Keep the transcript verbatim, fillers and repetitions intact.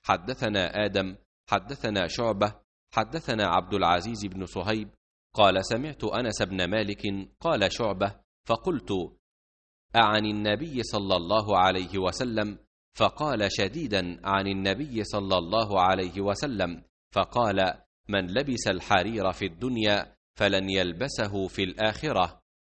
حدثنا آدم حدثنا شعبة حدثنا عبد العزيز بن صهيب قال سمعت أنس بن مالك قال شعبة فقلت أعن النبي صلى الله عليه وسلم؟ فقال شديدا عن النبي صلى الله عليه وسلم. فقال من لبس الحرير في الدنيا فلن يلبسه في الآخرة.